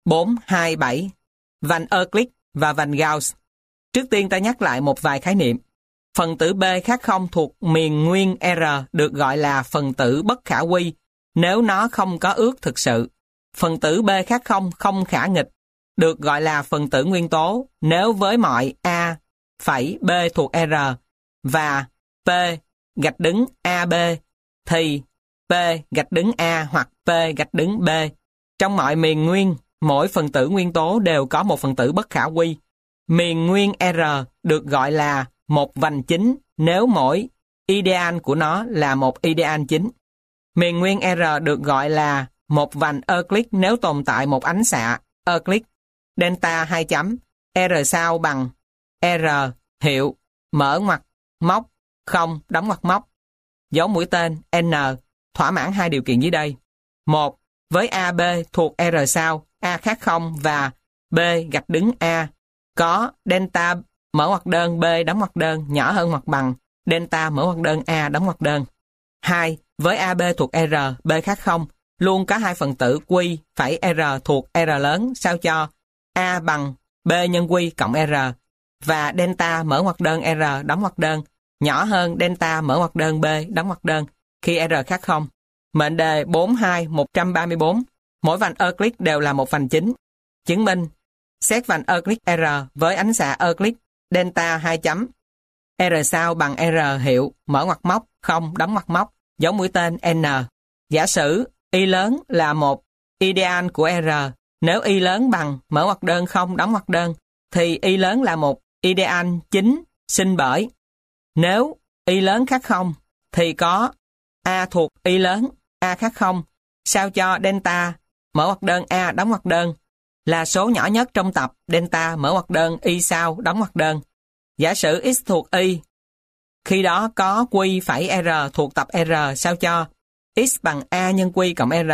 427. Vành Euclid và vành Gauss. Trước tiên ta nhắc lại một vài khái niệm. Phần tử B khác không thuộc miền nguyên R được gọi là phần tử bất khả quy nếu nó không có ước thực sự. Phần tử B khác không không khả nghịch được gọi là phần tử nguyên tố nếu với mọi A phẩy B thuộc R và P gạch đứng AB thì P gạch đứng A hoặc P gạch đứng B. Trong mọi miền nguyên, mỗi phần tử nguyên tố đều có một phần tử bất khả quy. Miền nguyên R được gọi là một vành chính nếu mỗi ideal của nó là một ideal chính. Miền nguyên R được gọi là một vành Euclid nếu tồn tại một ánh xạ Euclid. Delta 2 chấm, R sao bằng R hiệu, mở ngoặc móc, không, đóng ngoặc móc. Dấu mũi tên N thỏa mãn hai điều kiện dưới đây. 1. Với AB thuộc R sao, A khác không và B gạch đứng A có delta mở ngoặc đơn B đóng ngoặc đơn nhỏ hơn hoặc bằng delta mở ngoặc đơn A đóng ngoặc đơn. 2. Với AB thuộc R, B khác không, luôn có hai phần tử Q phẩy R thuộc R lớn sao cho A bằng B nhân Q cộng R và delta mở ngoặc đơn R đóng ngoặc đơn nhỏ hơn delta mở ngoặc đơn B đóng ngoặc đơn khi R khác không. Mệnh đề 42134. Mỗi vành Euclid đều là một vành chính. Chứng minh xét vành Euclid R với ánh xạ Euclid delta 2 chấm. R sao bằng R hiệu, mở ngoặc móc, không, đóng ngoặc móc, dấu mũi tên N. Giả sử Y lớn là một ideal của R. Nếu Y lớn bằng mở ngoặc đơn không, đóng ngoặc đơn, thì Y lớn là một ideal chính sinh bởi. Nếu Y lớn khác không, thì có A thuộc Y lớn, A khác không, sao cho delta mở ngoặc đơn A đóng ngoặc đơn là số nhỏ nhất trong tập delta mở ngoặc đơn Y sao đóng ngoặc đơn. Giả sử X thuộc Y, khi đó có Q phẩy R thuộc tập R sao cho X bằng A nhân Q cộng R.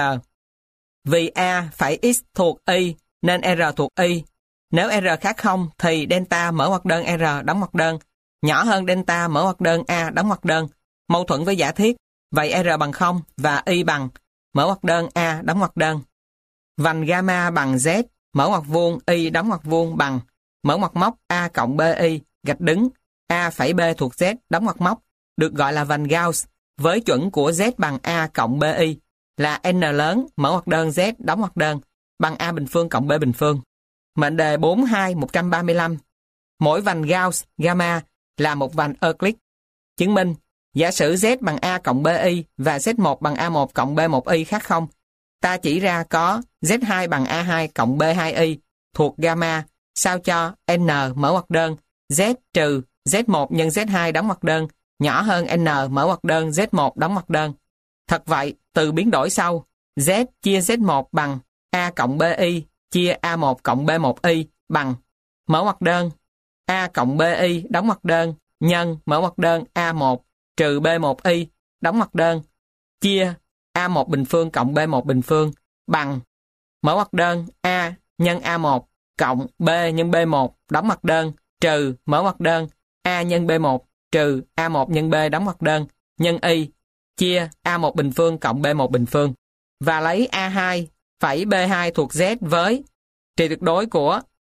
Vì A phẩy X thuộc Y nên R thuộc Y. Nếu R khác không thì delta mở ngoặc đơn R đóng ngoặc đơn nhỏ hơn delta mở ngoặc đơn A đóng ngoặc đơn. Mâu thuẫn với giả thiết. Vậy R bằng 0 và Y bằng mở ngoặc đơn A đóng ngoặc đơn. Vành gamma bằng Z mở ngoặc vuông Y đóng ngoặc vuông bằng mở ngoặc móc A cộng BI gạch đứng A phẩy B thuộc Z đóng ngoặc móc được gọi là vành Gauss với chuẩn của Z bằng A cộng BI là N lớn mở ngoặc đơn Z đóng ngoặc đơn bằng A bình phương cộng B bình phương. Mệnh đề 42135. Mỗi vành Gauss gamma là một vành Euclid. Chứng minh giả sử Z bằng A cộng BI và Z1 bằng A1 cộng B1I khác không, ta chỉ ra có Z2 bằng A2 cộng B2I thuộc gamma sao cho N mở ngoặc đơn Z trừ Z1 nhân Z2 đóng ngoặc đơn nhỏ hơn N mở ngoặc đơn Z1 đóng ngoặc đơn. Thật vậy, từ biến đổi sau, Z chia Z1 bằng A cộng BI chia A1 cộng B1I bằng mở ngoặc đơn A cộng BI đóng ngoặc đơn nhân mở ngoặc đơn A1 trừ B1I đóng ngoặc đơn chia A1 bình phương cộng B1 bình phương bằng mở ngoặc đơn A nhân A1 cộng B nhân B1 đóng ngoặc đơn trừ mở ngoặc đơn A nhân B1 trừ A1 nhân B đóng ngoặc đơn nhân Y chia A1 bình phương cộng B1 bình phương và lấy A2 phẩy B2 thuộc Z với trị tuyệt đối của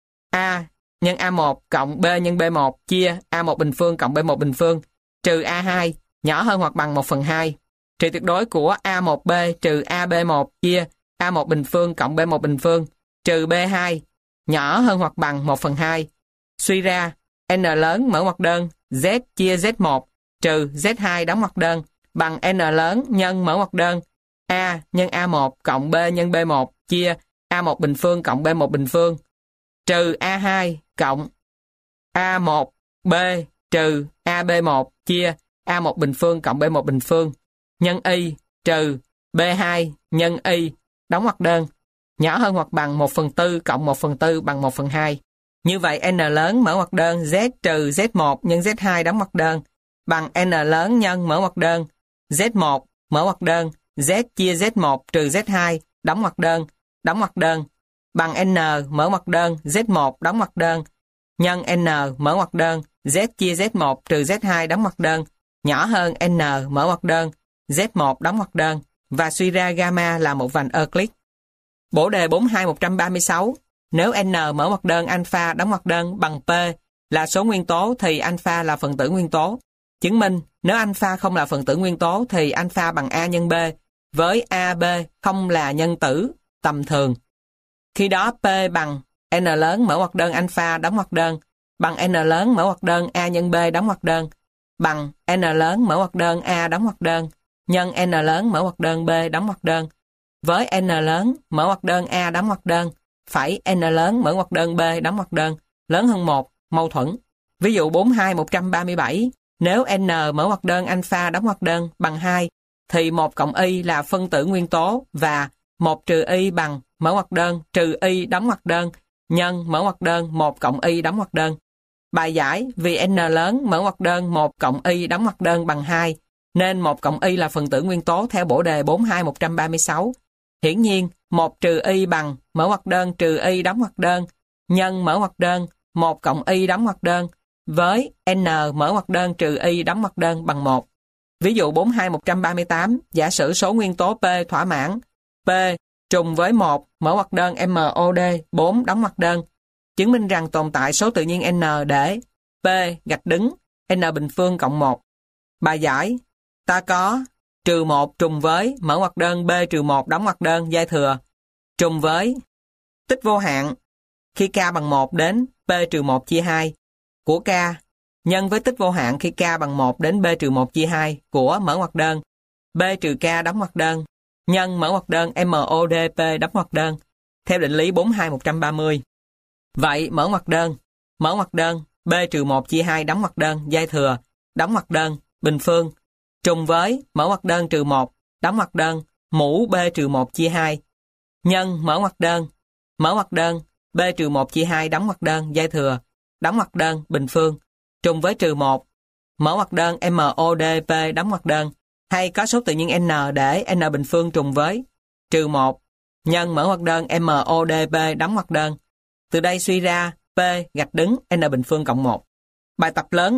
A nhân A1 cộng B nhân B1 chia A1 bình phương cộng B1 bình phương trừ A2 nhỏ hơn hoặc bằng 1/2. Trị tuyệt đối của A1B trừ AB1 chia A1 bình phương cộng B1 bình phương trừ B2 nhỏ hơn hoặc bằng 1/2. Suy ra N lớn mở ngoặc đơn Z chia Z1 trừ Z2 đóng ngoặc đơn bằng N lớn nhân mở ngoặc đơn A nhân A1 cộng B nhân B1 chia A1 bình phương cộng B1 bình phương trừ A2 cộng A1B trừ AB1 chia A1 bình phương cộng B1 bình phương nhân Y trừ B2 nhân Y đóng ngoặc đơn nhỏ hơn hoặc bằng 1/4 cộng 1/4 bằng 1/2. Như vậy N lớn mở ngoặc đơn Z trừ Z1 nhân Z2 đóng ngoặc đơn bằng N lớn nhân mở ngoặc đơn Z1 mở ngoặc đơn Z chia Z1 trừ Z2 đóng ngoặc đơn bằng N mở ngoặc đơn Z1 đóng ngoặc đơn nhân N mở ngoặc đơn Z chia Z1 trừ Z2 đóng ngoặc đơn nhỏ hơn N mở ngoặc đơn Z1 đóng ngoặc đơn và suy ra gamma là một vành Euclid. Bổ đề 42136, nếu n mở ngoặc đơn alpha đóng ngoặc đơn bằng P là số nguyên tố thì alpha là phần tử nguyên tố. Chứng minh nếu alpha không là phần tử nguyên tố thì alpha bằng A nhân B, với AB không là nhân tử tầm thường. Khi đó P bằng n lớn mở ngoặc đơn alpha đóng ngoặc đơn bằng n lớn mở ngoặc đơn A nhân B đóng ngoặc đơn bằng n lớn mở ngoặc đơn A đóng ngoặc đơn nhân n lớn mở ngoặc đơn B đóng ngoặc đơn với n lớn mở ngoặc đơn A đóng ngoặc đơn phẩy n lớn mở ngoặc đơn B đóng ngoặc đơn lớn hơn 1, mâu thuẫn. Ví dụ 42137, nếu n mở ngoặc đơn alpha đóng ngoặc đơn bằng 2 thì 1 cộng y là phân tử nguyên tố và 1 trừ y bằng mở ngoặc đơn trừ y đóng ngoặc đơn nhân mở ngoặc đơn 1 cộng y đóng ngoặc đơn. Bài giải vì n lớn mở ngoặc đơn 1 cộng y đóng ngoặc đơn bằng 2 nên 1 cộng y là phần tử nguyên tố theo bổ đề 42136. Hiển nhiên 1 trừ y bằng mở ngoặc đơn trừ y đóng ngoặc đơn nhân mở ngoặc đơn 1 cộng y đóng ngoặc đơn với n mở ngoặc đơn trừ y đóng ngoặc đơn bằng 1. Ví dụ 42138, giả sử số nguyên tố P thỏa mãn P trùng với 1 mở ngoặc đơn MOD 4 đóng ngoặc đơn, chứng minh rằng tồn tại số tự nhiên n để P gạch đứng n bình phương cộng 1. Bài giải, ta có trừ 1 trùng với mở ngoặc đơn B trừ 1 đóng ngoặc đơn giai thừa trùng với tích vô hạn khi k bằng 1 đến P trừ 1 chia 2 của k nhân với tích vô hạn khi k bằng 1 đến B trừ 1 chia 2 của mở ngoặc đơn B trừ k đóng ngoặc đơn nhân mở ngoặc đơn MODP đóng ngoặc đơn theo định lý 42130. Vậy mở ngoặc đơn B trừ 1 chia 2 đóng ngoặc đơn giai thừa đóng ngoặc đơn bình phương trùng với mở ngoặc đơn trừ 1 đóng ngoặc đơn mũ B trừ 1 chia 2 nhân mở ngoặc đơn B trừ 1 chia 2 đóng ngoặc đơn giai thừa đóng ngoặc đơn bình phương trùng với trừ 1 mở ngoặc đơn MODP đóng ngoặc đơn hay có số tự nhiên n để n bình phương trùng với trừ 1 nhân mở ngoặc đơn MODP đóng ngoặc đơn. Từ đây suy ra P gạch đứng n bình phương cộng 1. Bài tập lớn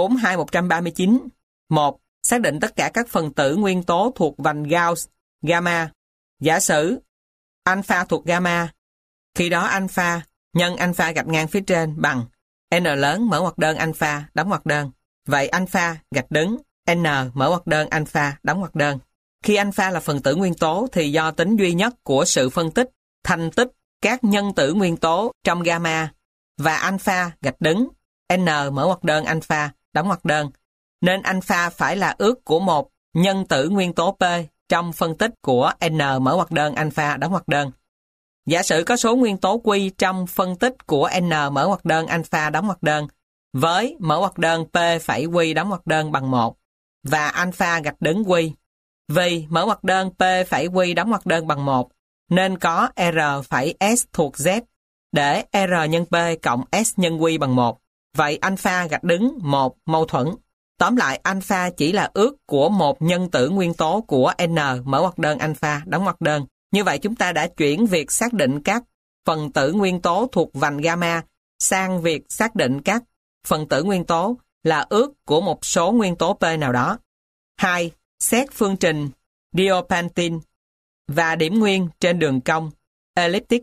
42139. 1. Xác định tất cả các phần tử nguyên tố thuộc vành Gauss gamma. Giả sử alpha thuộc gamma, khi đó alpha nhân alpha gạch ngang phía trên bằng n lớn mở ngoặc đơn alpha đóng ngoặc đơn. Vậy alpha gạch đứng n mở ngoặc đơn alpha đóng ngoặc đơn. Khi alpha là phần tử nguyên tố thì do tính duy nhất của sự phân tích thành tích các nhân tử nguyên tố trong gamma và alpha gạch đứng n mở ngoặc đơn alpha đóng ngoặc đơn nên alpha phải là ước của một nhân tử nguyên tố P trong phân tích của n mở ngoặc đơn alpha đóng ngoặc đơn. Giả sử có số nguyên tố Q trong phân tích của n mở ngoặc đơn alpha đóng ngoặc đơn với mở ngoặc đơn P phẩy Q đóng ngoặc đơn bằng 1 và alpha gạch đứng Q. Vì mở ngoặc đơn P phẩy Q đóng ngoặc đơn bằng 1 nên có R phẩy S thuộc Z để R nhân P cộng S nhân Q bằng 1. Vậy alpha gạch đứng 1 mâu thuẫn. Tóm lại alpha chỉ là ước của một nhân tử nguyên tố của n mở ngoặc đơn alpha đóng ngoặc đơn. Như vậy chúng ta đã chuyển việc xác định các phần tử nguyên tố thuộc vành gamma sang việc xác định các phần tử nguyên tố là ước của một số nguyên tố P nào đó. 2. Xét phương trình Diophantine và điểm nguyên trên đường cong elliptic.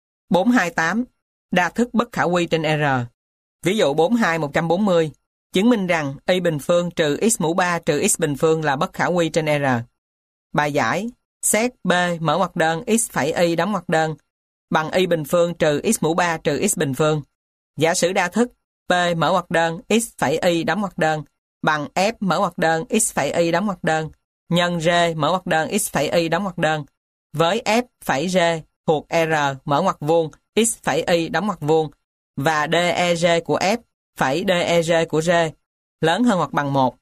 428. Đa thức bất khả quy trên R. Ví dụ 42140. Chứng minh rằng y bình phương trừ x mũ 3 trừ x bình phương là bất khả quy trên R. Bài giải, xét B mở ngoặc đơn x phẩy y đóng ngoặc đơn bằng y bình phương trừ x mũ 3 trừ x bình phương. Giả sử đa thức P mở ngoặc đơn x phẩy y đóng ngoặc đơn bằng F mở ngoặc đơn x phẩy y đóng ngoặc đơn nhân R mở ngoặc đơn x phẩy y đóng ngoặc đơn với F phẩy R thuộc R mở ngoặc vuông x phẩy y đóng ngoặc vuông và DEG của F phẩy DEG của R lớn hơn hoặc bằng 1.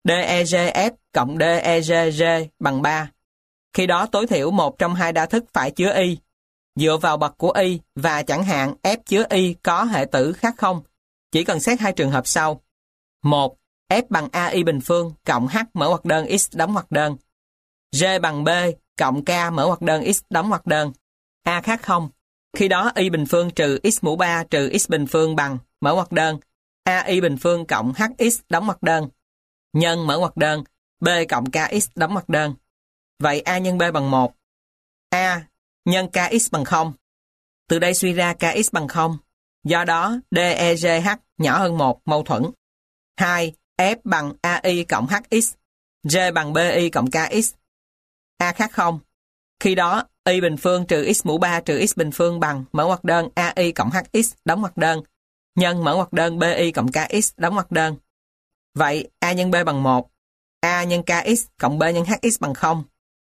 DEGF cộng DEGG bằng 3. Khi đó tối thiểu một trong hai đa thức phải chứa y. Dựa vào bậc của y và chẳng hạn F chứa y có hệ tử khác không, chỉ cần xét hai trường hợp sau. 1. F bằng AI bình phương cộng H mở ngoặc đơn X đóng ngoặc đơn. G bằng B cộng K mở ngoặc đơn X đóng ngoặc đơn. A khác không. Khi đó y bình phương trừ x mũ 3 trừ x bình phương bằng mở ngoặc đơn AI bình phương cộng HX đóng ngoặc đơn nhân mở ngoặc đơn B cộng KX đóng ngoặc đơn. Vậy A nhân B bằng 1. A nhân kx bằng 0. Từ đây suy ra kx bằng 0. Do đó, DEGH nhỏ hơn 1 mâu thuẫn. 2. F bằng AI cộng HX. G bằng BI cộng KX. A khác 0. Khi đó, y bình phương trừ x mũ 3 trừ x bình phương bằng mở ngoặc đơn AI cộng HX đóng ngoặc đơn nhân mở ngoặc đơn BI cộng KX đóng ngoặc đơn. Vậy, A nhân B bằng 1. A nhân KX cộng B nhân HX bằng 0.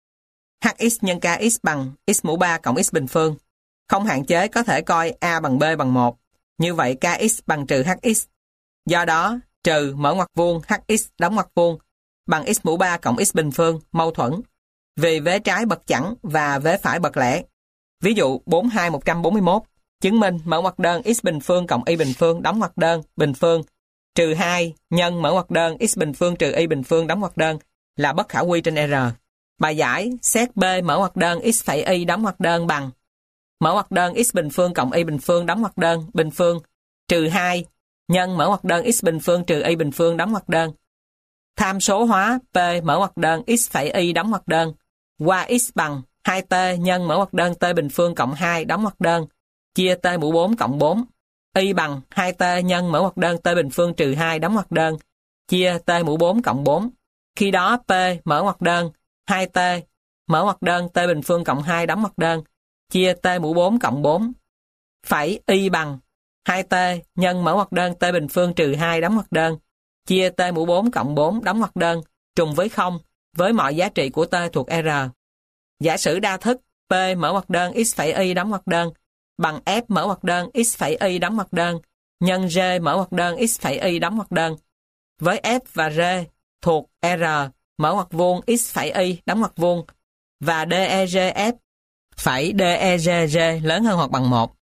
HX nhân KX bằng x mũ 3 cộng x bình phương. Không hạn chế có thể coi A bằng B bằng 1. Như vậy KX bằng trừ HX. Do đó, trừ mở ngoặc vuông HX đóng ngoặc vuông bằng x mũ 3 cộng x bình phương mâu thuẫn. Vì vế trái bậc chẵn và vế phải bậc lẻ. Ví dụ 42141 chứng minh mở ngoặc đơn x bình phương cộng y bình phương đóng ngoặc đơn bình phương trừ 2 nhân mở ngoặc đơn x bình phương trừ y bình phương đóng ngoặc đơn là bất khả quy trên R. Bài giải xét B mở ngoặc đơn x phẩy y đóng ngoặc đơn bằng mở ngoặc đơn x bình phương cộng y bình phương đóng ngoặc đơn bình phương trừ 2 nhân mở ngoặc đơn x bình phương trừ y bình phương đóng ngoặc đơn. Tham số hóa P mở ngoặc đơn x phẩy y đóng ngoặc đơn qua x bằng 2t nhân mở ngoặc đơn t bình phương cộng 2 đóng ngoặc đơn chia t mũ 4 cộng 4. Y bằng 2t nhân mở ngoặc đơn t bình phương trừ 2 đóng ngoặc đơn chia t mũ 4 cộng 4. Khi đó P mở ngoặc đơn 2t mở ngoặc đơn t bình phương cộng 2 đóng ngoặc đơn chia t mũ 4 cộng 4 phẩy y bằng 2t nhân mở ngoặc đơn t bình phương trừ 2 đóng ngoặc đơn chia t mũ 4 cộng 4 đóng ngoặc đơn trùng với 0 với mọi giá trị của t thuộc R. Giả sử đa thức P mở ngoặc đơn x phẩy y đóng ngoặc đơn bằng F mở ngoặc đơn x phẩy y đóng ngoặc đơn nhân G mở ngoặc đơn x phẩy y đóng ngoặc đơn với F và G thuộc R mở ngoặc vuông x phẩy y đóng ngoặc vuông và DEGF phẩy DEGG lớn hơn hoặc bằng 1.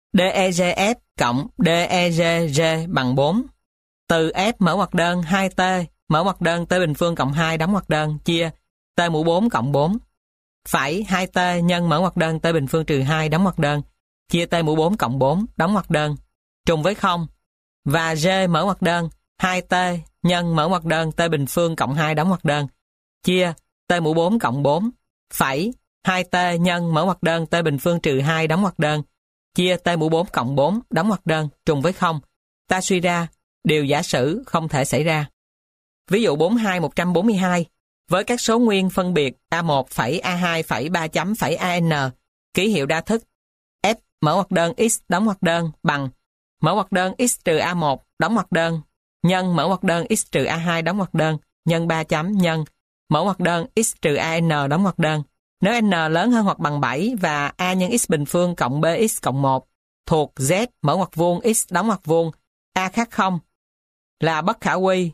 DEGF cộng DEGG bằng 4. Từ F mở ngoặc đơn 2t mở ngoặc đơn t bình phương cộng 2 đóng ngoặc đơn chia t mũ 4 cộng 4 phẩy 2t nhân mở ngoặc đơn t bình phương trừ 2 đóng ngoặc đơn chia t mũ 4 cộng 4 đóng ngoặc đơn trùng với 0 và G mở ngoặc đơn 2t nhân mở ngoặc đơn t bình phương cộng 2 đóng ngoặc đơn chia t mũ 4 cộng 4 phẩy 2t nhân mở ngoặc đơn t bình phương trừ 2 đóng ngoặc đơn chia t mũ 4 cộng 4 đóng ngoặc đơn trùng với 0. Ta suy ra điều giả sử không thể xảy ra. Ví dụ 42142 với các số nguyên phân biệt A1 phẩy A2 phẩy 3 chấm phẩy AN ký hiệu đa thức F mở ngoặc đơn x đóng ngoặc đơn bằng mở ngoặc đơn x trừ A1 đóng ngoặc đơn nhân mở ngoặc đơn x trừ A2 đóng ngoặc đơn nhân 3 chấm nhân mở ngoặc đơn x trừ AN đóng ngoặc đơn. Nếu n lớn hơn hoặc bằng 7 và A nhân x bình phương cộng bx cộng 1 thuộc Z mở ngoặc vuông x đóng ngoặc vuông A khác 0 là bất khả quy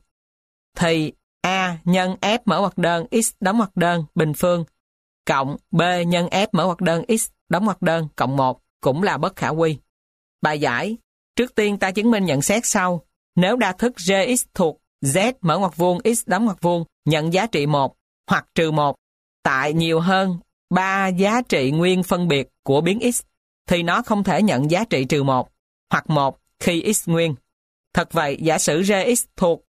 thì A nhân F mở ngoặc đơn x đóng ngoặc đơn bình phương cộng B nhân F mở ngoặc đơn x đóng ngoặc đơn cộng 1 cũng là bất khả quy. Bài giải, trước tiên ta chứng minh nhận xét sau. Nếu đa thức Gx thuộc Z mở ngoặc vuông x đóng ngoặc vuông nhận giá trị 1 hoặc trừ 1 tại nhiều hơn 3 giá trị nguyên phân biệt của biến x thì nó không thể nhận giá trị trừ 1 hoặc 1 khi x nguyên. Thật vậy, giả sử Gx thuộc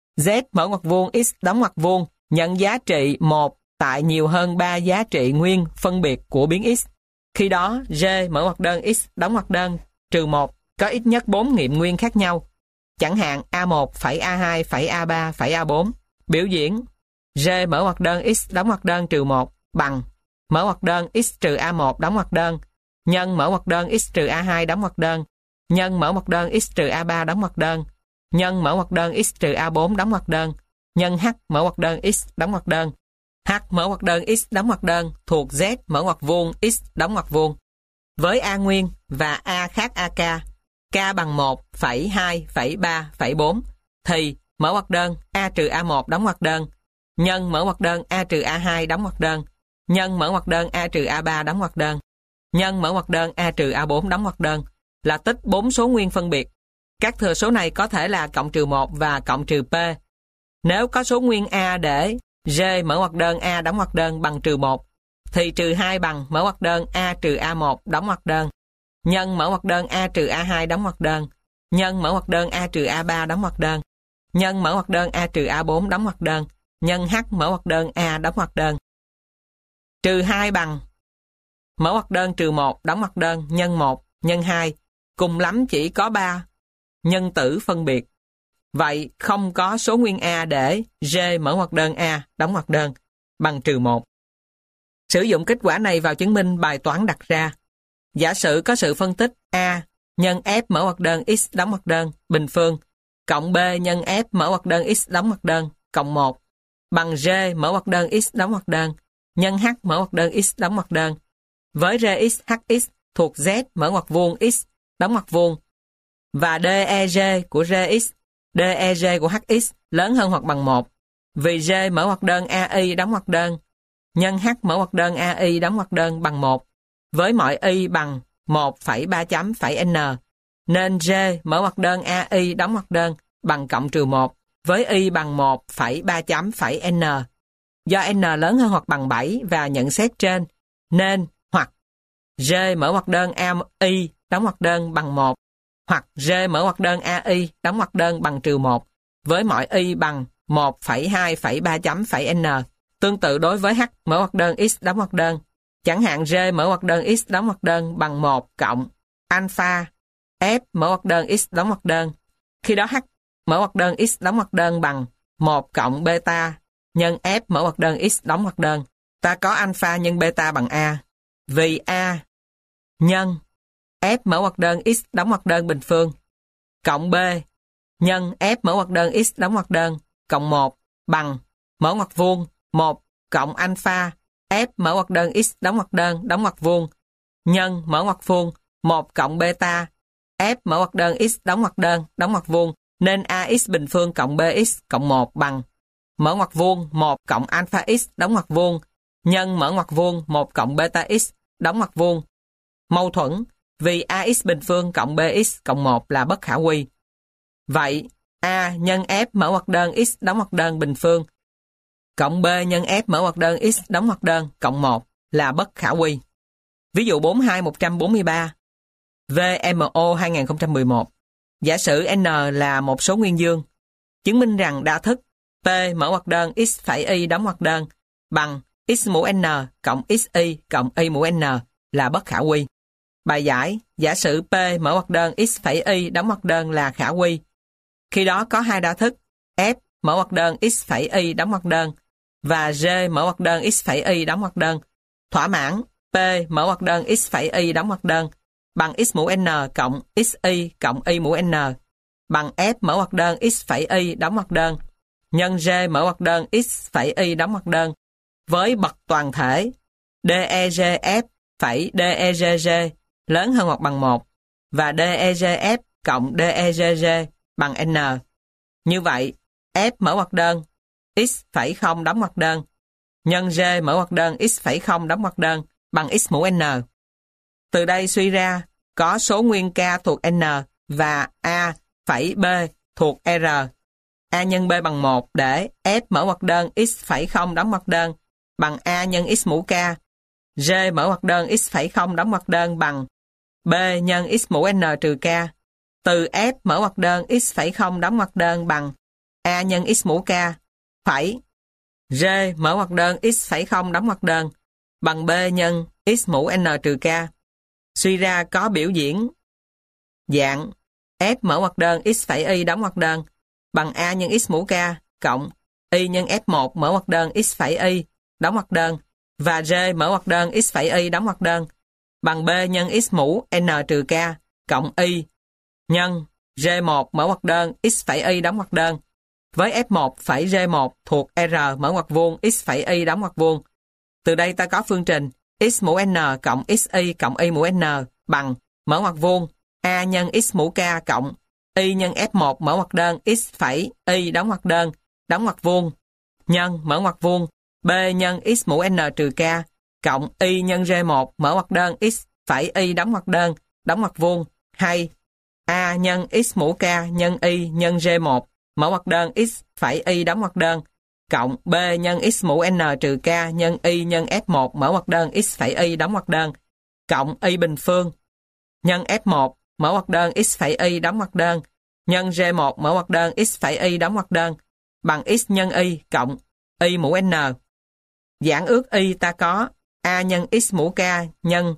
Z mở ngoặc vuông x đóng ngoặc vuông nhận giá trị 1 tại nhiều hơn 3 giá trị nguyên phân biệt của biến x. Khi đó, G mở ngoặc đơn x đóng ngoặc đơn trừ 1 có ít nhất 4 nghiệm nguyên khác nhau. Chẳng hạn A1 phẩy A2 phẩy A3 phẩy A4 biểu diễn G mở ngoặc đơn x đóng ngoặc đơn trừ 1 bằng mở ngoặc đơn x trừ A1 đóng ngoặc đơn nhân mở ngoặc đơn x trừ A2 đóng ngoặc đơn nhân mở ngoặc đơn x trừ A3 đóng ngoặc đơn nhân mở ngoặc đơn x trừ A4 đóng ngoặc đơn nhân h mở ngoặc đơn x đóng ngoặc đơn. H mở ngoặc đơn x đóng ngoặc đơn thuộc Z mở ngoặc vuông x đóng ngoặc vuông với A nguyên và A khác AK K bằng 1 phẩy 2 phẩy 3 phẩy 4 thì mở ngoặc đơn A trừ A1 đóng ngoặc đơn nhân mở ngoặc đơn A trừ A2 đóng ngoặc đơn nhân mở ngoặc đơn A trừ A3 đóng ngoặc đơn nhân mở ngoặc đơn A trừ A4 đóng ngoặc đơn là tích 4 số nguyên phân biệt. Các thừa số này có thể là cộng trừ 1 và cộng trừ P. Nếu có số nguyên A để G mở ngoặc đơn A đóng ngoặc đơn bằng trừ 1 thì trừ 2 bằng mở ngoặc đơn A trừ A1 đóng ngoặc đơn nhân mở ngoặc đơn A trừ A2 đóng ngoặc đơn nhân mở ngoặc đơn A trừ A3 đóng ngoặc đơn nhân mở ngoặc đơn A trừ A4 đóng ngoặc đơn nhân h mở ngoặc đơn A đóng ngoặc đơn. Trừ 2 bằng mở ngoặc đơn trừ 1 đóng ngoặc đơn nhân 1 nhân 2, cùng lắm chỉ có 3 nhân tử phân biệt. Vậy không có số nguyên A để G mở ngoặc đơn A đóng ngoặc đơn bằng trừ 1. Sử dụng kết quả này vào chứng minh bài toán đặt ra. Giả sử có sự phân tích A nhân F mở ngoặc đơn X đóng ngoặc đơn bình phương cộng B nhân F mở ngoặc đơn X đóng ngoặc đơn cộng 1 bằng G mở ngoặc đơn X đóng ngoặc đơn nhân H mở ngoặc đơn X đóng ngoặc đơn với Rx Hx thuộc Z mở ngoặc vuông X đóng ngoặc vuông và DEG của Rx, DEG của Hx lớn hơn hoặc bằng 1 vì G mở ngoặc đơn AI đóng ngoặc đơn nhân H mở ngoặc đơn AI đóng ngoặc đơn bằng 1 với mọi y bằng 1,3 chấm phẩy n nên G mở ngoặc đơn AI đóng ngoặc đơn bằng cộng trừ 1 với y bằng 1,3 chấm phẩy n. Do n lớn hơn hoặc bằng 7 và nhận xét trên nên hoặc G mở ngoặc đơn AI đóng ngoặc đơn bằng 1 hoặc G mở ngoặc đơn AI đóng ngoặc đơn bằng trừ 1 với mọi y bằng 1,2,3 chấm phẩy n. Tương tự đối với H mở ngoặc đơn X đóng ngoặc đơn, chẳng hạn G mở ngoặc đơn X đóng ngoặc đơn bằng 1 cộng alpha F mở ngoặc đơn X đóng ngoặc đơn. Khi đó H mở ngoặc đơn X đóng ngoặc đơn bằng 1 cộng beta nhân F mở ngoặc đơn X đóng ngoặc đơn. Ta có alpha nhân beta bằng A. Vì A nhân F mở ngoặc đơn X đóng ngoặc đơn bình phương cộng B nhân F mở ngoặc đơn X đóng ngoặc đơn cộng 1 bằng mở ngoặc vuông 1 cộng alpha F mở ngoặc đơn X đóng ngoặc vuông nhân mở ngoặc vuông 1 cộng beta F mở ngoặc đơn X đóng ngoặc vuông nên AX bình phương cộng BX cộng 1 bằng mở ngoặc vuông 1 cộng alpha X đóng ngoặc vuông nhân mở ngoặc vuông 1 cộng beta X đóng ngoặc vuông. Mâu thuẫn vì AX bình phương cộng BX cộng 1 là bất khả quy. Vậy A nhân F mở ngoặc đơn X đóng ngoặc đơn bình phương cộng B nhân F mở ngoặc đơn X đóng ngoặc đơn cộng 1 là bất khả quy. Ví dụ 42143 VMO 2011. Giả sử N là một số nguyên dương. Chứng minh rằng đa thức P mở ngoặc đơn X phẩy Y đóng ngoặc đơn bằng X mũ N cộng XY cộng Y mũ N là bất khả quy. Bài giải, giả sử P mở ngoặc đơn X phẩy Y đóng ngoặc đơn là khả quy. Khi đó có hai đa thức F mở ngoặc đơn X phẩy Y đóng ngoặc đơn và G mở ngoặc đơn X phẩy Y đóng ngoặc đơn thỏa mãn P mở ngoặc đơn X phẩy Y đóng ngoặc đơn bằng X mũ N cộng XY cộng Y mũ N bằng F mở ngoặc đơn X phẩy Y đóng ngoặc đơn nhân G mở ngoặc đơn X phẩy Y đóng ngoặc đơn với bậc toàn thể DEGF phẩy DEGG lớn hơn hoặc bằng 1 và DEGF cộng DEGG bằng N. Như vậy, F mở ngoặc đơn X phẩy 0 đóng ngoặc đơn nhân G mở ngoặc đơn X phẩy 0 đóng ngoặc đơn bằng X mũ N. Từ đây suy ra có số nguyên K thuộc N và A phẩy B thuộc R. A nhân B bằng 1 để F mở ngoặc đơn X phẩy 0 đóng ngoặc đơn bằng A nhân X mũ K. G mở ngoặc đơn X phẩy 0 đóng ngoặc đơn bằng B nhân X mũ N trừ K. Từ F mở ngoặc đơn X phẩy 0 đóng ngoặc đơn bằng A nhân X mũ K phẩy G mở ngoặc đơn X phẩy 0 đóng ngoặc đơn bằng B nhân X mũ N trừ K. Suy ra có biểu diễn dạng F mở ngoặc đơn X phẩy Y đóng ngoặc đơn bằng A nhân X mũ K cộng Y nhân F1 mở ngoặc đơn X phẩy Y đóng ngoặc đơn và G mở ngoặc đơn X phẩy Y đóng ngoặc đơn bằng B nhân X mũ N trừ K cộng Y nhân G1 mở ngoặc đơn X phẩy Y đóng ngoặc đơn với F1 phẩy G1 thuộc R mở ngoặc vuông X phẩy Y đóng ngoặc vuông. Từ đây ta có phương trình X mũ N cộng XY cộng Y mũ N bằng mở ngoặc vuông A nhân X mũ K cộng Y nhân F1 mở ngoặc đơn X phẩy Y đóng ngoặc vuông nhân mở ngoặc vuông B nhân X mũ N trừ K cộng Y nhân G1 mở ngoặc đơn X phẩy Y đóng ngoặc vuông hay A nhân X mũ K nhân Y nhân G1 mở ngoặc đơn X phẩy Y đóng ngoặc đơn cộng B nhân X mũ N trừ K nhân Y nhân F1 mở ngoặc đơn X phẩy Y đóng ngoặc đơn cộng Y bình phương nhân F1 mở ngoặc đơn X phẩy Y đóng ngoặc đơn nhân G1 mở ngoặc đơn X phẩy Y đóng ngoặc đơn bằng X nhân Y cộng Y mũ N. Giản ước Y ta có A nhân x mũ k nhân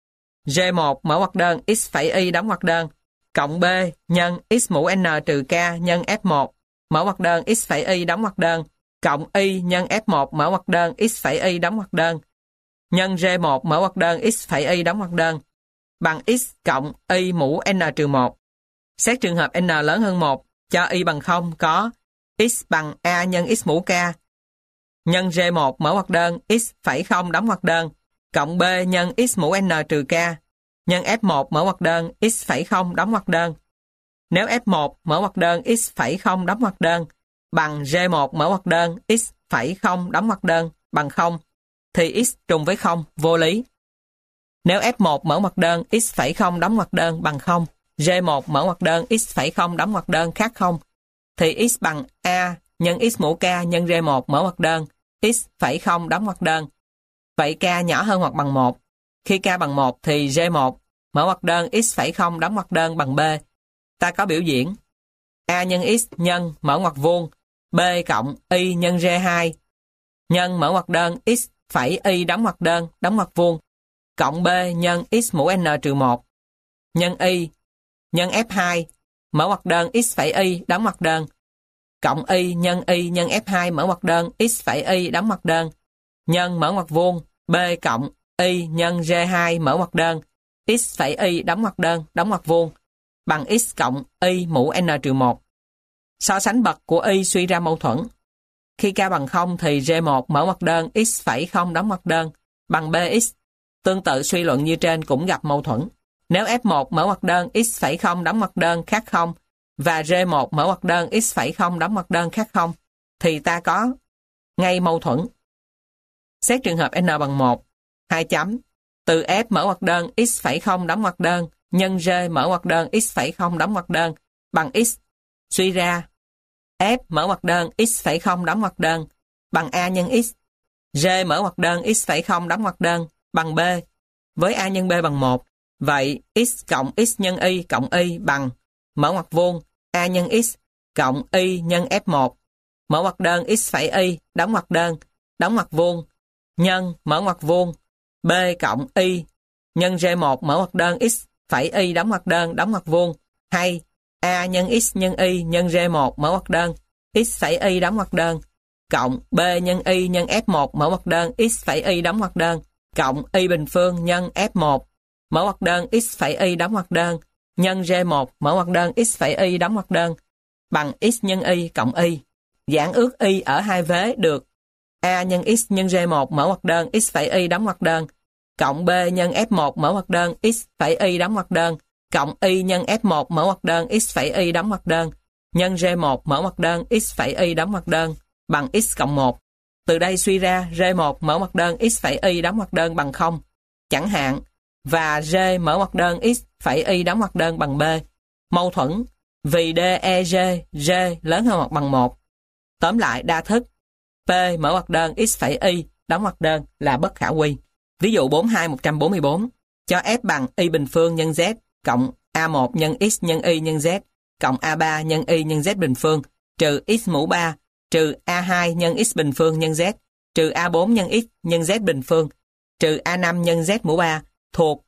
G1 mở ngoặc đơn x phẩy y đóng ngoặc đơn cộng B nhân x mũ n trừ k nhân F1 mở ngoặc đơn x phẩy y đóng ngoặc đơn cộng y nhân F1 mở ngoặc đơn x phẩy y đóng ngoặc đơn nhân G1 mở ngoặc đơn x phẩy y đóng ngoặc đơn bằng x cộng y mũ n trừ 1. Xét trường hợp n lớn hơn 1, cho y bằng 0 có x bằng A nhân x mũ k nhân G1 mở ngoặc đơn x phẩy 0 đóng ngoặc đơn cộng B nhân x mũ n trừ k nhân F1 mở ngoặc đơn x phẩy 0 đóng ngoặc đơn. Nếu F1 mở ngoặc đơn x phẩy 0 đóng ngoặc đơn bằng G1 mở ngoặc đơn x phẩy 0 đóng ngoặc đơn bằng 0 thì x trùng với 0 vô lý. Nếu F1 mở ngoặc đơn x phẩy 0 đóng ngoặc đơn bằng 0, G1 mở ngoặc đơn x phẩy 0 đóng ngoặc đơn khác 0 thì x bằng A nhân x mũ k nhân G1 mở ngoặc đơn x phẩy 0 đóng ngoặc đơn. Vậy k nhỏ hơn hoặc bằng 1. Khi k bằng 1 thì G1 mở ngoặc đơn x phẩy 0 đóng ngoặc đơn bằng B. Ta có biểu diễn A nhân x nhân mở ngoặc vuông B cộng y nhân G2 nhân mở ngoặc đơn x phẩy y đóng ngoặc vuông cộng B nhân x mũ n trừ 1 nhân y nhân F2 mở ngoặc đơn x phẩy y đóng ngoặc đơn cộng y nhân F2 mở ngoặc đơn x phẩy y đóng ngoặc đơn nhân mở ngoặc vuông B cộng y nhân G2 mở ngoặc đơn x phẩy y đóng ngoặc vuông bằng x cộng y mũ n trừ 1. So sánh bậc của y suy ra mâu thuẫn. Khi k bằng 0 thì G1 mở ngoặc đơn x phẩy 0 đóng ngoặc đơn bằng bx. Tương tự suy luận như trên cũng gặp mâu thuẫn. Nếu F1 mở ngoặc đơn x phẩy 0 đóng ngoặc đơn khác 0 và G1 mở ngoặc đơn x phẩy 0 đóng ngoặc đơn khác 0 thì ta có ngay mâu thuẫn. Xét trường hợp n bằng 1, 2 chấm. Từ F mở ngoặc đơn x phẩy 0 đóng ngoặc đơn nhân G mở ngoặc đơn x phẩy 0 đóng ngoặc đơn bằng x. Suy ra F mở ngoặc đơn x phẩy 0 đóng ngoặc đơn bằng A nhân x. G mở ngoặc đơn x phẩy 0 đóng ngoặc đơn bằng B. Với A nhân B bằng 1. Vậy x cộng x nhân y cộng y bằng mở ngoặc vuông A nhân x cộng y nhân F1 mở ngoặc đơn x phẩy y đóng ngoặc vuông nhân mở ngoặc vuông B cộng y nhân G1 mở ngoặc đơn x phẩy y đóng ngoặc vuông hay A nhân x nhân y nhân G1 mở ngoặc đơn x phẩy y đóng ngoặc đơn cộng B nhân y nhân F1 mở ngoặc đơn x phẩy y đóng ngoặc đơn cộng y bình phương nhân F1 mở ngoặc đơn x phẩy y đóng ngoặc đơn nhân G1 mở ngoặc đơn x phẩy y đóng ngoặc đơn bằng x nhân y cộng y. Giản ước y ở hai vế được A nhân x nhân G1 mở ngoặc đơn x phẩy y đóng ngoặc đơn cộng B nhân F1 mở ngoặc đơn x phẩy y đóng ngoặc đơn cộng y nhân F1 mở ngoặc đơn x phẩy y đóng ngoặc đơn nhân G1 mở ngoặc đơn x phẩy y đóng ngoặc đơn bằng x cộng 1. Từ đây suy ra G1 mở ngoặc đơn x phẩy y đóng ngoặc đơn bằng 0 chẳng hạn và G mở ngoặc đơn x phẩy y đóng ngoặc đơn bằng B. Mâu thuẫn vì DEG G lớn hơn hoặc bằng 1. Tóm lại đa thức P mở ngoặc đơn x phẩy y đóng ngoặc đơn là bất khả quy. Ví dụ 42-144 cho F bằng y bình phương nhân Z cộng A1 nhân x nhân y nhân Z cộng A3 nhân y nhân Z bình phương trừ x mũ 3 trừ A2 nhân x bình phương nhân Z trừ A4 nhân x nhân Z bình phương trừ A5 nhân Z mũ 3 thuộc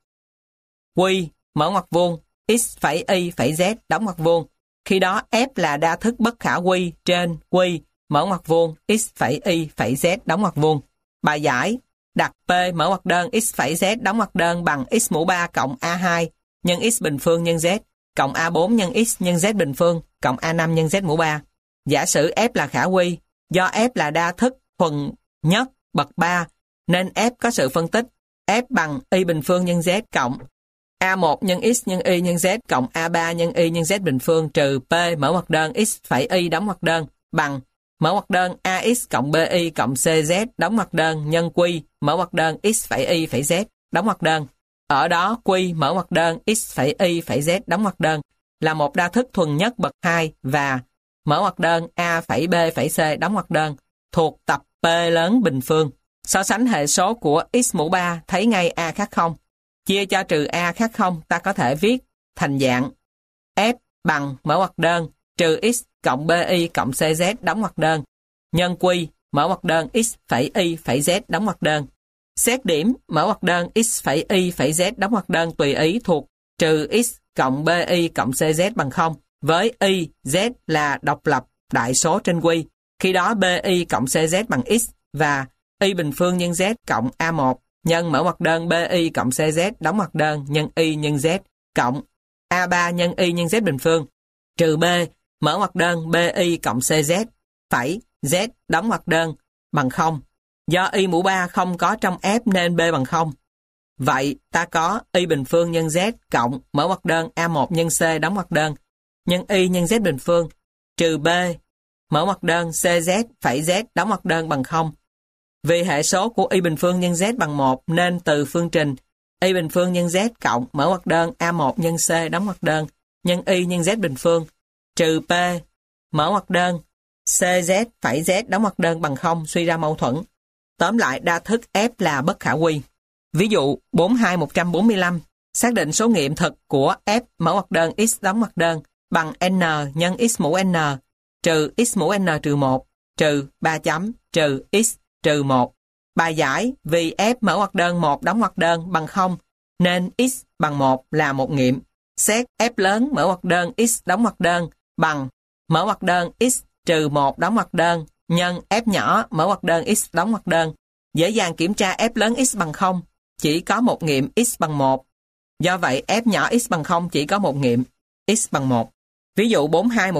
Q mở ngoặc vuông x phẩy y phẩy Z đóng ngoặc vuông. Khi đó F là đa thức bất khả quy trên Q mở ngoặc vuông x phẩy y phẩy Z đóng ngoặc vuông. Bài giải đặt P mở ngoặc đơn x phẩy Z đóng ngoặc đơn bằng x mũ 3 cộng A2 nhân x bình phương nhân Z cộng A4 nhân x nhân Z bình phương cộng A5 nhân Z mũ 3. Giả sử F là khả quy, do F là đa thức thuần nhất bậc 3 nên F có sự phân tích F bằng y bình phương nhân Z cộng A1 nhân x nhân y nhân Z cộng A3 nhân y nhân Z bình phương trừ P mở ngoặc đơn x phẩy y đóng ngoặc đơn bằng mở ngoặc đơn AX cộng BY cộng CZ đóng ngoặc đơn nhân Q mở ngoặc đơn x phẩy y phẩy Z đóng ngoặc đơn. Ở đó Q mở ngoặc đơn x phẩy y phẩy Z đóng ngoặc đơn là một đa thức thuần nhất bậc 2 và mở ngoặc đơn A phẩy B phẩy C đóng ngoặc đơn thuộc tập P lớn bình phương. So sánh hệ số của x mũ 3 thấy ngay A khác 0. Chia cho trừ A khác 0 ta có thể viết thành dạng F bằng mở ngoặc đơn trừ x cộng BY cộng CZ đóng ngoặc đơn nhân Q mở ngoặc đơn x phẩy y phẩy Z đóng ngoặc đơn. Xét điểm, mở ngoặc đơn x phẩy y phẩy z đóng ngoặc đơn tùy ý thuộc trừ x cộng bi cộng cz bằng 0, với y, z là độc lập đại số trên Q. Khi đó bi cộng cz bằng x và y bình phương nhân z cộng a1 nhân mở ngoặc đơn bi cộng cz đóng ngoặc đơn nhân y nhân z cộng a3 nhân y nhân z bình phương trừ b mở ngoặc đơn bi cộng cz phẩy z đóng ngoặc đơn bằng 0. Do y mũ 3 không có trong F nên b bằng 0. Vậy ta có y bình phương nhân z cộng mở ngoặc đơn a1 nhân c đóng ngoặc đơn nhân y nhân z bình phương trừ b mở ngoặc đơn cz phẩy z đóng ngoặc đơn bằng 0. Vì hệ số của y bình phương nhân z bằng 1 nên từ phương trình y bình phương nhân z cộng mở ngoặc đơn a1 nhân c đóng ngoặc đơn nhân y nhân z bình phương trừ p mở ngoặc đơn cz phẩy z đóng ngoặc đơn bằng 0 suy ra mâu thuẫn. Tóm lại đa thức F là bất khả quy. Ví dụ 42145 xác định số nghiệm thực của F mở ngoặc đơn x đóng ngoặc đơn bằng n nhân x mũ n trừ x mũ n trừ 1 trừ 3 chấm trừ x trừ 1. Bài giải vì F mở ngoặc đơn 1 đóng ngoặc đơn bằng 0 nên x bằng 1 là một nghiệm. Xét F lớn mở ngoặc đơn x đóng ngoặc đơn bằng mở ngoặc đơn x trừ 1 đóng ngoặc đơn nhân F nhỏ mở ngoặc đơn x đóng ngoặc đơn. Dễ dàng kiểm tra F lớn x bằng 0, chỉ có một nghiệm x bằng 1. Do vậy F nhỏ x bằng 0 chỉ có một nghiệm x bằng 1. Ví dụ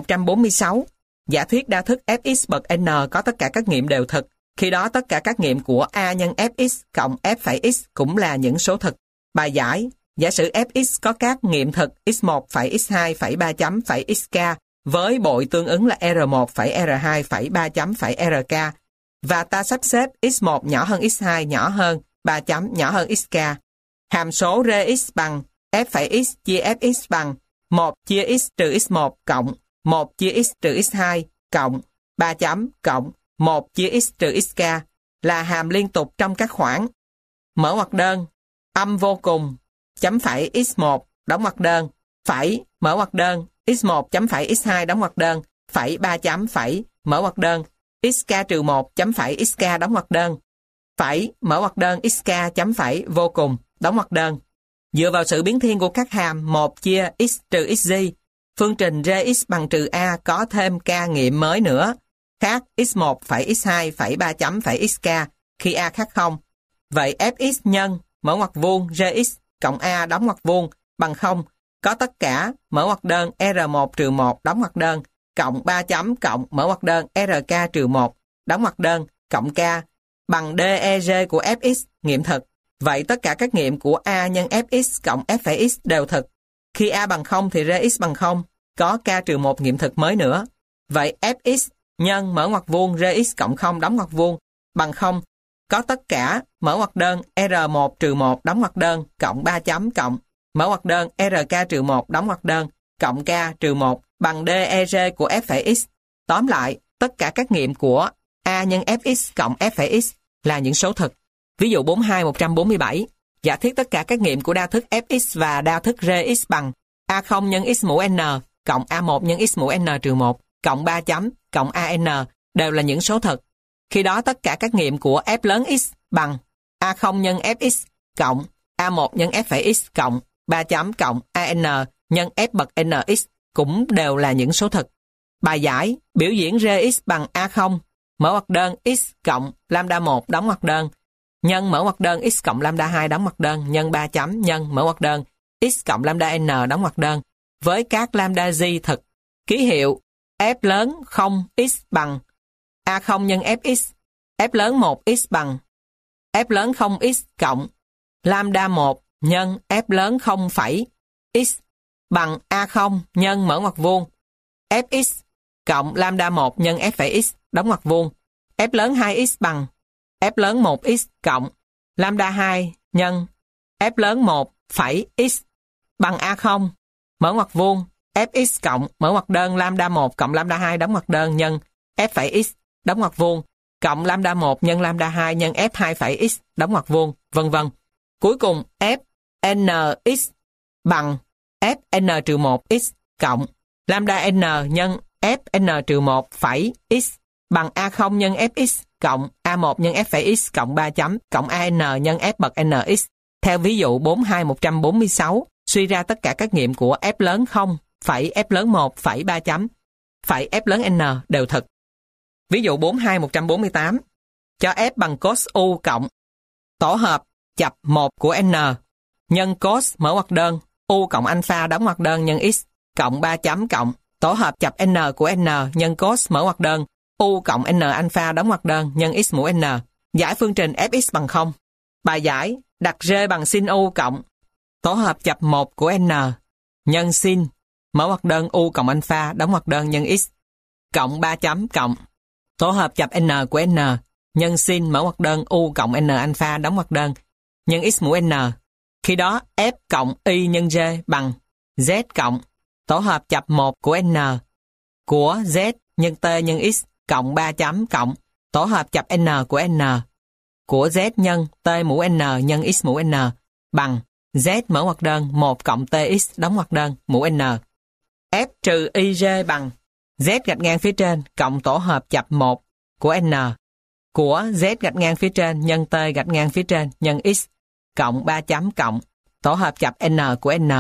42146 giả thuyết đa thức Fx bậc n có tất cả các nghiệm đều thực. Khi đó tất cả các nghiệm của A nhân Fx cộng F phẩy x cũng là những số thực. Bài giải, giả sử Fx có các nghiệm thực x1 phẩy x2 phẩy 3 chấm phẩy xk với bội tương ứng là R1 phẩy R2 phẩy 3 chấm phẩy RK và ta sắp xếp x1 nhỏ hơn x2 nhỏ hơn 3 chấm nhỏ hơn xk. Hàm số Rx bằng F phẩy x chia Fx bằng 1 chia x trừ x1 cộng 1 chia x trừ x2 cộng 3 chấm cộng 1 chia x trừ xk là hàm liên tục trong các khoảng mở ngoặc đơn âm vô cùng chấm phẩy x1 đóng ngoặc đơn phẩy mở ngoặc đơn x1 chấm phẩy x2 đóng ngoặc đơn phẩy 3 chấm phẩy mở ngoặc đơn xk trừ 1 chấm phẩy xk đóng ngoặc đơn phẩy mở ngoặc đơn xk chấm phẩy vô cùng đóng ngoặc đơn. Dựa vào sự biến thiên của các hàm 1 chia x trừ xg, phương trình Rx bằng trừ a có thêm k nghiệm mới nữa khác x1 phẩy x2 phẩy 3 chấm phẩy xk khi a khác 0. Vậy Fx nhân mở ngoặc vuông Rx cộng a đóng ngoặc vuông bằng 0 có tất cả mở ngoặc đơn R1 trừ 1 đóng ngoặc đơn cộng 3 chấm cộng mở ngoặc đơn RK trừ 1 đóng ngoặc đơn cộng k bằng DEG của Fx nghiệm thực. Vậy tất cả các nghiệm của A nhân Fx cộng F phẩy x đều thực. Khi A bằng 0 thì Rx bằng 0, có k trừ 1 nghiệm thực mới nữa. Vậy Fx nhân mở ngoặc vuông Rx cộng 0 đóng ngoặc vuông bằng 0, có tất cả mở ngoặc đơn R1 trừ 1 đóng ngoặc đơn cộng 3 chấm cộng mở ngoặc đơn RK trừ 1 đóng ngoặc đơn cộng k trừ 1 bằng DEG của F phẩy x. Tóm lại, tất cả các nghiệm của A nhân Fx cộng F phẩy x là những số thực. Ví dụ 42147 giả thuyết tất cả các nghiệm của đa thức Fx và đa thức Rx bằng A0 nhân x mũ n cộng A1 nhân x mũ n trừ 1 cộng 3 chấm cộng AN đều là những số thực. Khi đó tất cả các nghiệm của F lớn x bằng A0 nhân Fx cộng A1 nhân F phẩy x cộng 3 chấm cộng AN nhân F bậc nx cũng đều là những số thực. Bài giải biểu diễn Rx bằng A0 mở ngoặc đơn x cộng lambda 1 đóng ngoặc đơn nhân mở ngoặc đơn x cộng lambda 2 đóng ngoặc đơn nhân 3 chấm nhân mở ngoặc đơn x cộng lambda n đóng ngoặc đơn với các lambda g thực. Ký hiệu F lớn 0x bằng A0 nhân Fx, F lớn 1x bằng F lớn 0x cộng lambda 1 nhân F lớn 0 phẩy x bằng A0 nhân mở ngoặc vuông Fx cộng lambda 1 nhân F phẩy x đóng ngoặc vuông. F lớn 2x bằng F lớn 1x cộng lambda 2 nhân F lớn 1 phẩy x bằng A0 mở ngoặc vuông Fx cộng mở ngoặc đơn lambda 1 cộng lambda 2 đóng ngoặc đơn nhân F phẩy x đóng ngoặc vuông cộng lambda 1 nhân lambda 2 nhân F2 phẩy x đóng ngoặc vuông, vân vân. Cuối cùng F nx bằng F n trừ 1x cộng lambda n nhân F n trừ 1 phẩy x bằng A0 nhân Fx cộng A1 nhân f phẩy x cộng 3 chấm cộng AN nhân f bậc NX. Theo ví dụ 42146, suy ra tất cả các nghiệm của f lớn 0, phẩy f lớn 1, phẩy 3 chấm, phẩy f lớn N đều thực. Ví dụ 42148, cho f bằng cos U cộng tổ hợp chập 1 của N nhân cos mở ngoặc đơn U cộng alpha đóng ngoặc đơn nhân X cộng 3 chấm cộng tổ hợp chập N của N nhân cos mở ngoặc đơn U cộng N alpha đóng ngoặc đơn nhân X mũ N. Giải phương trình Fx bằng 0. Bài giải đặt R bằng sin U cộng tổ hợp chập 1 của N nhân sin mở ngoặc đơn U cộng alpha đóng ngoặc đơn nhân X cộng 3 chấm cộng tổ hợp chập N của N nhân sin mở ngoặc đơn U cộng N alpha đóng ngoặc đơn nhân X mũ N. Khi đó F cộng Y nhân G bằng Z cộng tổ hợp chập 1 của N của Z nhân T nhân X cộng 3 chấm cộng tổ hợp chập N của N của Z nhân T mũ N nhân X mũ N bằng Z mở ngoặc đơn 1 cộng TX đóng ngoặc đơn mũ N. F trừ YG bằng Z gạch ngang phía trên cộng tổ hợp chập 1 của N của Z gạch ngang phía trên nhân T gạch ngang phía trên nhân X cộng 3 chấm cộng tổ hợp chập N của N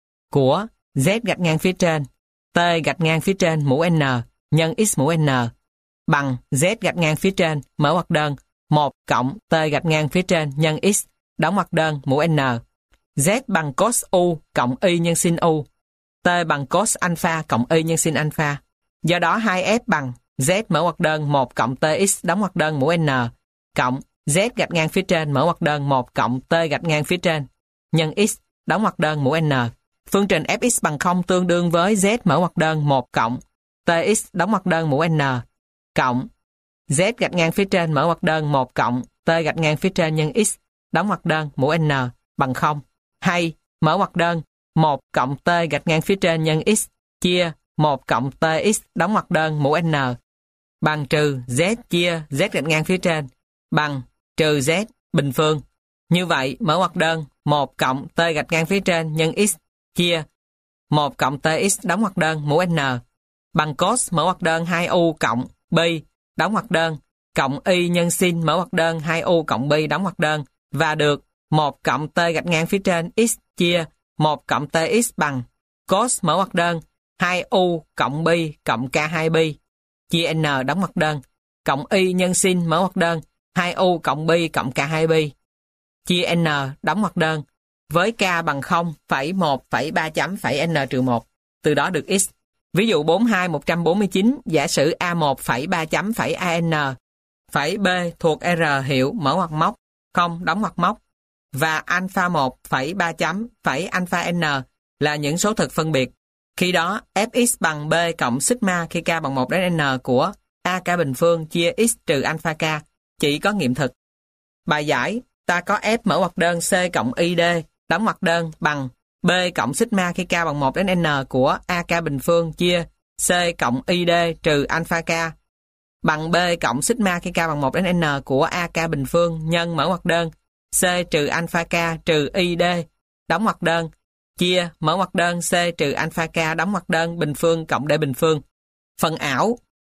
của Z gạch ngang phía trên T gạch ngang phía trên mũ N nhân X mũ N bằng Z gạch ngang phía trên mở ngoặc đơn 1 cộng T gạch ngang phía trên nhân X đóng ngoặc đơn mũ N. Z bằng cos U cộng Y nhân sin U. T bằng cos alpha cộng Y nhân sin alpha. Do đó 2F bằng Z mở ngoặc đơn 1 cộng TX đóng ngoặc đơn mũ N cộng Z gạch ngang phía trên mở ngoặc đơn 1 cộng T gạch ngang phía trên nhân X đóng ngoặc đơn mũ N. Phương trình Fx bằng 0 tương đương với Z mở ngoặc đơn 1 cộng TX đóng ngoặc đơn mũ N cộng Z gạch ngang phía trên mở ngoặc đơn 1 cộng T gạch ngang phía trên nhân X đóng ngoặc đơn mũ N bằng 0. Hay mở ngoặc đơn 1 cộng T gạch ngang phía trên nhân X chia 1 cộng TX đóng ngoặc đơn mũ N bằng trừ Z chia Z gạch ngang phía trên bằng trừ Z bình phương. Như vậy mở ngoặc đơn 1 cộng T gạch ngang phía trên nhân X chia 1 cộng TX đóng ngoặc đơn mũ N bằng cos mở ngoặc đơn 2U cộng Pi đóng ngoặc đơn cộng Y nhân sin mở ngoặc đơn 2U cộng Pi đóng ngoặc đơn và được 1 cộng T gạch ngang phía trên X chia 1 cộng TX bằng cos mở ngoặc đơn 2U cộng Pi cộng K2Pi chia N đóng ngoặc đơn cộng Y nhân sin mở ngoặc đơn 2U cộng Pi cộng K2Pi chia N đóng ngoặc đơn với K bằng 0, phẩy 1, phẩy 3 chấm, phẩy N trừ 1. Từ đó được X. Ví dụ 42149, giả sử A1 phẩy 3 chấm phẩy AN, phẩy B thuộc R hiệu mở ngoặc móc, 0 đóng ngoặc móc, và alpha 1 phẩy 3 chấm phẩy alpha N là những số thực phân biệt. Khi đó, Fx bằng B cộng sigma khi K bằng 1 đến N của AK bình phương chia X trừ alpha K chỉ có nghiệm thực. Bài giải, ta có F mở ngoặc đơn C cộng ID đóng ngoặc đơn bằng B cộng sigma khi K bằng 1 đến N của AK bình phương chia C cộng ID trừ alpha K bằng B cộng sigma khi K bằng 1 đến N của AK bình phương nhân mở ngoặc đơn C trừ alpha K trừ ID đóng ngoặc đơn chia mở ngoặc đơn C trừ alpha K đóng ngoặc đơn bình phương cộng D bình phương. Phần ảo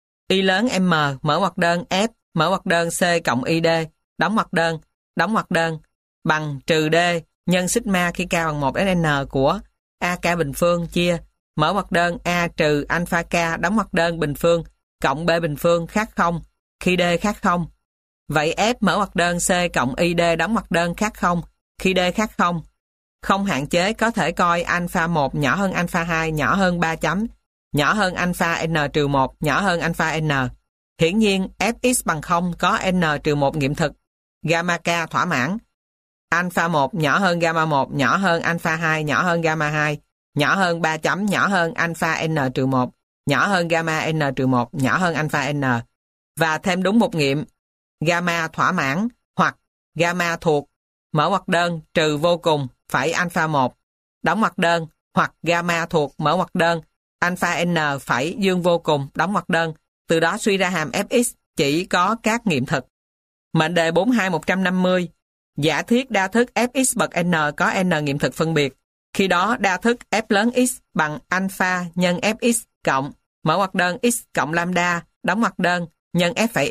Y lớn M mở ngoặc đơn F mở ngoặc đơn C cộng ID đóng ngoặc đơn bằng trừ D nhân sigma khi K bằng 1 đến N của AK bình phương chia mở ngoặc đơn A trừ alpha K đóng ngoặc đơn bình phương cộng B bình phương khác 0 khi D khác 0. Vậy F mở ngoặc đơn C cộng ID đóng ngoặc đơn khác 0 khi D khác 0. Không hạn chế có thể coi alpha 1 nhỏ hơn alpha 2 nhỏ hơn 3 chấm, nhỏ hơn alpha N trừ 1 nhỏ hơn alpha N. Hiển nhiên Fx bằng 0 có N trừ 1 nghiệm thực. Gamma K thỏa mãn. Alpha 1 nhỏ hơn gamma 1 nhỏ hơn alpha 2 nhỏ hơn gamma 2 nhỏ hơn 3 chấm nhỏ hơn alpha N trừ 1 nhỏ hơn gamma N trừ 1 nhỏ hơn alpha N. Và thêm đúng một nghiệm. Gamma thỏa mãn hoặc gamma thuộc mở ngoặc đơn trừ vô cùng phẩy alpha 1 đóng ngoặc đơn hoặc gamma thuộc mở ngoặc đơn alpha N phẩy dương vô cùng đóng ngoặc đơn. Từ đó suy ra hàm Fx chỉ có các nghiệm thực. Mệnh đề 42150 giả thiết đa thức Fx bậc N có N nghiệm thực phân biệt. Khi đó đa thức F lớn X bằng alpha nhân Fx cộng mở ngoặc đơn X cộng lambda đóng ngoặc đơn nhân F phẩy X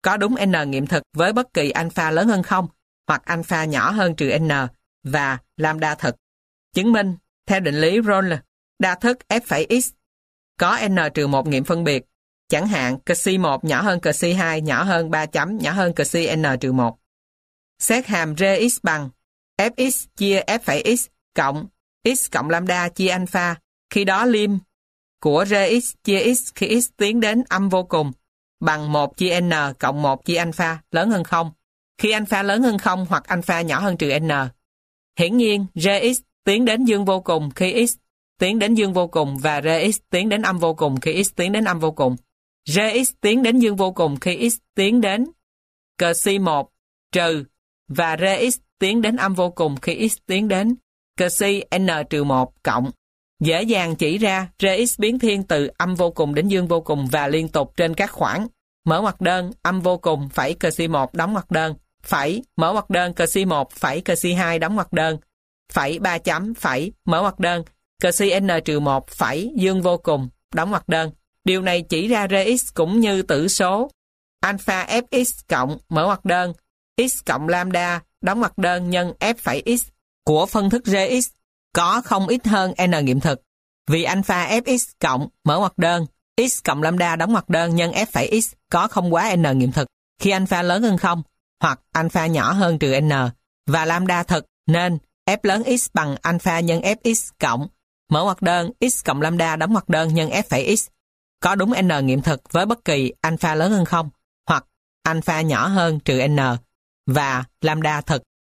có đúng n nghiệm thực với bất kỳ alpha lớn hơn 0 hoặc alpha nhỏ hơn trừ n và lambda thực. Chứng minh, theo định lý Rolle, đa thức f phẩy x có n-1 nghiệm phân biệt, chẳng hạn csi 1 nhỏ hơn csi 2 nhỏ hơn 3 chấm nhỏ hơn csi n-1. Xét hàm Rx bằng fx chia f phẩy x cộng lambda chia alpha, khi đó lim của Rx chia x khi x tiến đến âm vô cùng bằng 1 chia n cộng 1 chia alpha lớn hơn 0, khi alpha lớn hơn 0 hoặc alpha nhỏ hơn trừ n. Hiển nhiên, Rx tiến đến dương vô cùng khi x tiến đến dương vô cùng và Rx tiến đến âm vô cùng khi x tiến đến âm vô cùng. Rx tiến đến dương vô cùng khi x tiến đến csi 1 trừ và Rx tiến đến âm vô cùng khi x tiến đến csi n-1 cộng. Dễ dàng chỉ ra Rx biến thiên từ âm vô cùng đến dương vô cùng và liên tục trên các khoảng mở ngoặc đơn âm vô cùng phẩy csi 1 đóng ngoặc đơn phẩy mở ngoặc đơn csi 1 phẩy csi 2 đóng ngoặc đơn phẩy 3 chấm phẩy mở ngoặc đơn csi n-1 phẩy dương vô cùng đóng ngoặc đơn. Điều này chỉ ra Rx cũng như tử số alpha fx cộng mở ngoặc đơn x cộng lambda đóng ngoặc đơn nhân f phẩy x của phân thức Rx có không ít hơn n nghiệm thực, vì alpha fx cộng mở ngoặc đơn x cộng lambda đóng ngoặc đơn nhân f phẩy x có không quá n nghiệm thực khi alpha lớn hơn 0 hoặc alpha nhỏ hơn trừ n và lambda thực, nên f lớn x bằng alpha nhân fx cộng mở ngoặc đơn x cộng lambda đóng ngoặc đơn nhân f phẩy x có đúng n nghiệm thực với bất kỳ alpha lớn hơn 0 hoặc alpha nhỏ hơn trừ n và lambda thực.